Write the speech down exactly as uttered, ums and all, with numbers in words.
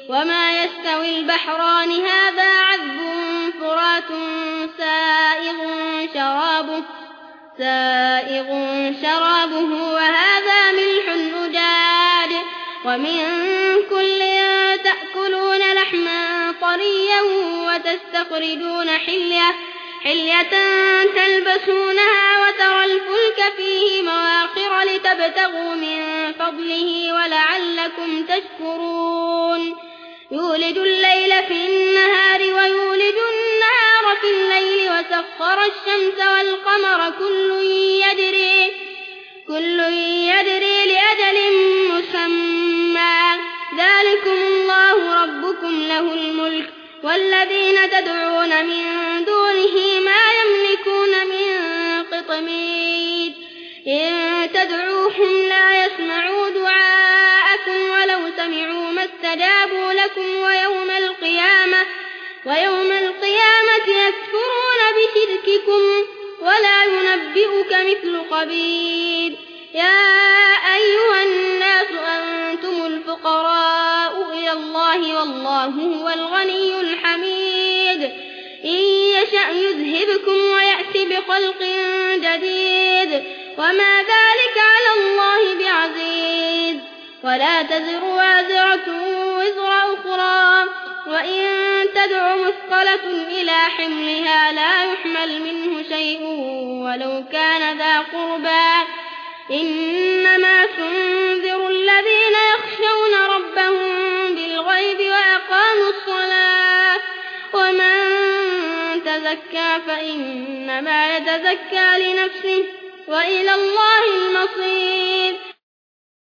وما يستوي البحران هذا عذب فرات سائغ شرابه سائغ شرابه وهذا ملح أجاج ومن كل تأكلون لحما طريا وتستخرجون حلية حلية تلبسونها وترى الفلك فيه مواخر لتبتغوا من فضله ولعلكم تشكرون يولج الليل في النهار ويولج النهار في الليل وسخر الشمس والقمر كل يجري كل يجري لأجل مسمى ذلكم الله ربكم له الملك والذين تدعون من دونه ما يملكون من قطمير إن تدعوهم لا يسمعوا دعاءكم ولو سمعوا ما استجابوا لكم ويوم القيامة ويوم القيامة يكفرون بشرككم ولا ينبئك مثل خبير يا أيها الناس أنتم الفقراء إلى الله والله هو الغني الحميد إن يشأ يذهبكم ويأتي بخلق جديد وما ذلك على الله بعزيز ولا تزر وازرة وزر أخرى وإن تدع مثقلة إلى حملها لا يحمل منه شيء ولو كان ذا قربى إنما تنذر الذين يخشون ربهم بالغيب وأقاموا الصلاة ومن تزكى فإنما يتزكى لنفسه وإلى الله المصير